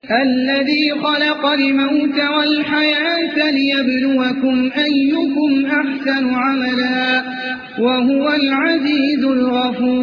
الذي خلق الموت والحياة ليبلوكم أيكم أحسن عملا وهو العزيز الغفور.